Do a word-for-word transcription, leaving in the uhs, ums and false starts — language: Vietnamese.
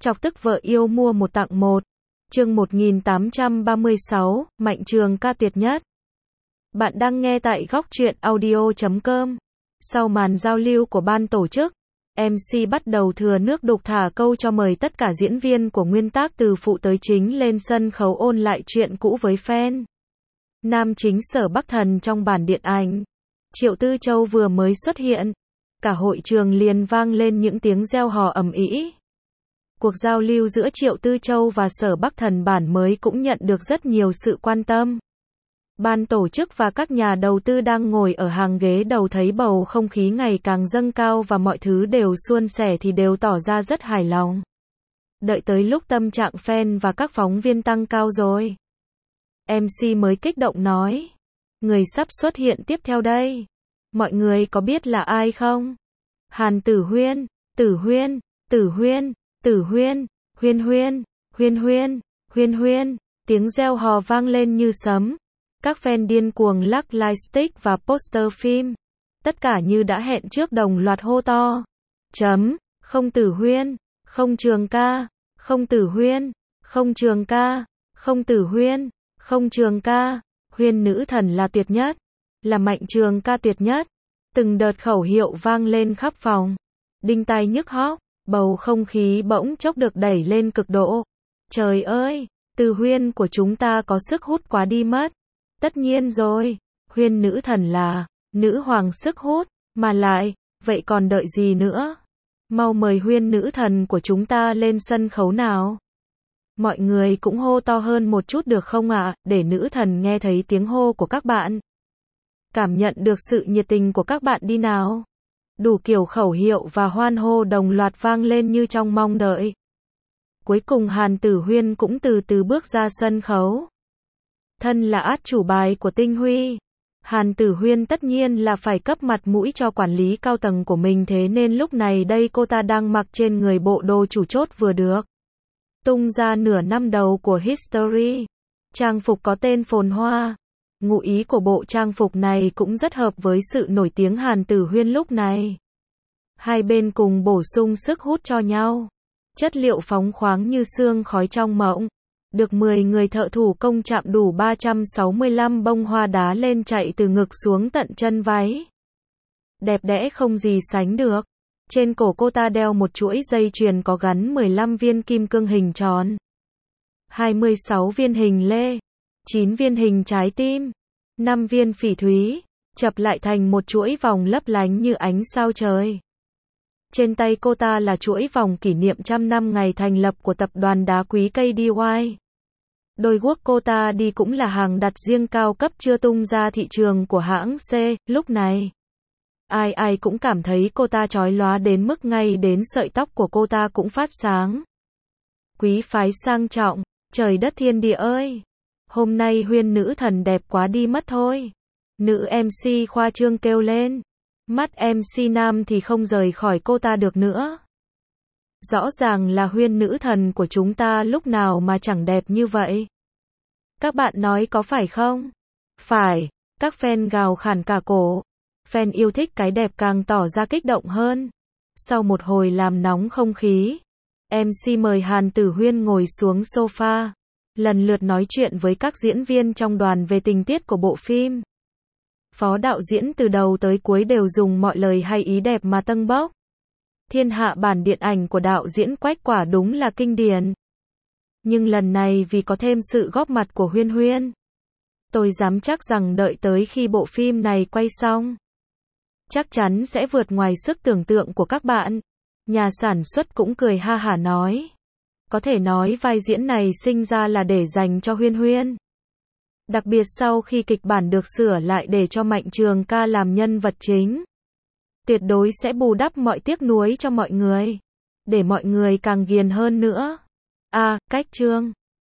Chọc tức vợ yêu mua một tặng một. Chương một nghìn tám trăm ba mươi sáu, Mạnh Trường ca tuyệt nhất. Bạn đang nghe tại góc truyện audio chấm com. Sau màn giao lưu của ban tổ chức, em xê bắt đầu thừa nước đục thả câu cho mời tất cả diễn viên của nguyên tác từ phụ tới chính lên sân khấu ôn lại chuyện cũ với fan. Nam chính Sở Bắc Thần trong bản điện ảnh, Triệu Tư Châu vừa mới xuất hiện, cả hội trường liền vang lên những tiếng reo hò ầm ĩ. Cuộc giao lưu giữa Triệu Tư Châu và Sở Bắc Thần bản mới cũng nhận được rất nhiều sự quan tâm. Ban tổ chức và các nhà đầu tư đang ngồi ở hàng ghế đầu thấy bầu không khí ngày càng dâng cao và mọi thứ đều suôn sẻ thì đều tỏ ra rất hài lòng. Đợi tới lúc tâm trạng fan và các phóng viên tăng cao rồi, em xê mới kích động nói, người sắp xuất hiện tiếp theo đây, mọi người có biết là ai không? Hàn Tử Huyên, Tử Huyên, Tử Huyên, Tử Huyên, Huyên Huyên, Huyên Huyên, Huyên Huyên, tiếng reo hò vang lên như sấm. Các fan điên cuồng lắc lightstick và poster phim. Tất cả như đã hẹn trước đồng loạt hô to. Chấm, không Tử Huyên, không Trường ca, không Tử Huyên, không Trường ca, không Tử Huyên, không Trường ca, Huyên nữ thần là tuyệt nhất, là Mạnh Trường ca tuyệt nhất. Từng đợt khẩu hiệu vang lên khắp phòng. Đinh tai nhức óc, bầu không khí bỗng chốc được đẩy lên cực độ. Trời ơi, Từ Huyên của chúng ta có sức hút quá đi mất. Tất nhiên rồi, Huyên nữ thần là nữ hoàng sức hút, mà lại, vậy còn đợi gì nữa? Mau mời Huyên nữ thần của chúng ta lên sân khấu nào. Mọi người cũng hô to hơn một chút được không ạ, à, để nữ thần nghe thấy tiếng hô của các bạn. Cảm nhận được sự nhiệt tình của các bạn đi nào. Đủ kiểu khẩu hiệu và hoan hô đồng loạt vang lên như trong mong đợi. Cuối cùng Hàn Tử Huyên cũng từ từ bước ra sân khấu. Thân là át chủ bài của Tinh Huy, Hàn Tử Huyên tất nhiên là phải cấp mặt mũi cho quản lý cao tầng của mình, thế nên lúc này đây cô ta đang mặc trên người bộ đồ chủ chốt vừa được tung ra nửa năm đầu của History. Trang phục có tên Phồn Hoa. Ngụ ý của bộ trang phục này cũng rất hợp với sự nổi tiếng Hàn Tử Huyên lúc này. Hai bên cùng bổ sung sức hút cho nhau. Chất liệu phóng khoáng như sương khói trong mộng. Được mười người thợ thủ công chạm đủ ba trăm sáu mươi lăm bông hoa đá lên chạy từ ngực xuống tận chân váy. Đẹp đẽ không gì sánh được. Trên cổ cô ta đeo một chuỗi dây chuyền có gắn mười lăm viên kim cương hình tròn, hai mươi sáu viên hình lê, chín viên hình trái tim, năm viên phỉ thúy, chập lại thành một chuỗi vòng lấp lánh như ánh sao trời. Trên tay cô ta là chuỗi vòng kỷ niệm trăm năm ngày thành lập của tập đoàn đá quý ca đê i. Đôi guốc cô ta đi cũng là hàng đặt riêng cao cấp chưa tung ra thị trường của hãng C. Lúc này, ai ai cũng cảm thấy cô ta chói lóa đến mức ngay đến sợi tóc của cô ta cũng phát sáng. Quý phái sang trọng, trời đất thiên địa ơi! Hôm nay Huyên nữ thần đẹp quá đi mất thôi. Nữ em xê khoa trương kêu lên. Mắt em xê nam thì không rời khỏi cô ta được nữa. Rõ ràng là Huyên nữ thần của chúng ta lúc nào mà chẳng đẹp như vậy. Các bạn nói có phải không? Phải, các fan gào khản cả cổ. Fan yêu thích cái đẹp càng tỏ ra kích động hơn. Sau một hồi làm nóng không khí, em xê mời Hàn Tử Huyên ngồi xuống sofa, lần lượt nói chuyện với các diễn viên trong đoàn về tình tiết của bộ phim. Phó đạo diễn từ đầu tới cuối đều dùng mọi lời hay ý đẹp mà tâng bốc. Thiên hạ bản điện ảnh của đạo diễn Quách quả đúng là kinh điển. Nhưng lần này vì có thêm sự góp mặt của Huyên Huyên, tôi dám chắc rằng đợi tới khi bộ phim này quay xong, chắc chắn sẽ vượt ngoài sức tưởng tượng của các bạn. Nhà sản xuất cũng cười ha hả nói, có thể nói vai diễn này sinh ra là để dành cho Huyên Huyên. Đặc biệt sau khi kịch bản được sửa lại để cho Mạnh Trường ca làm nhân vật chính, tuyệt đối sẽ bù đắp mọi tiếc nuối cho mọi người, để mọi người càng ghiền hơn nữa. À, cách chương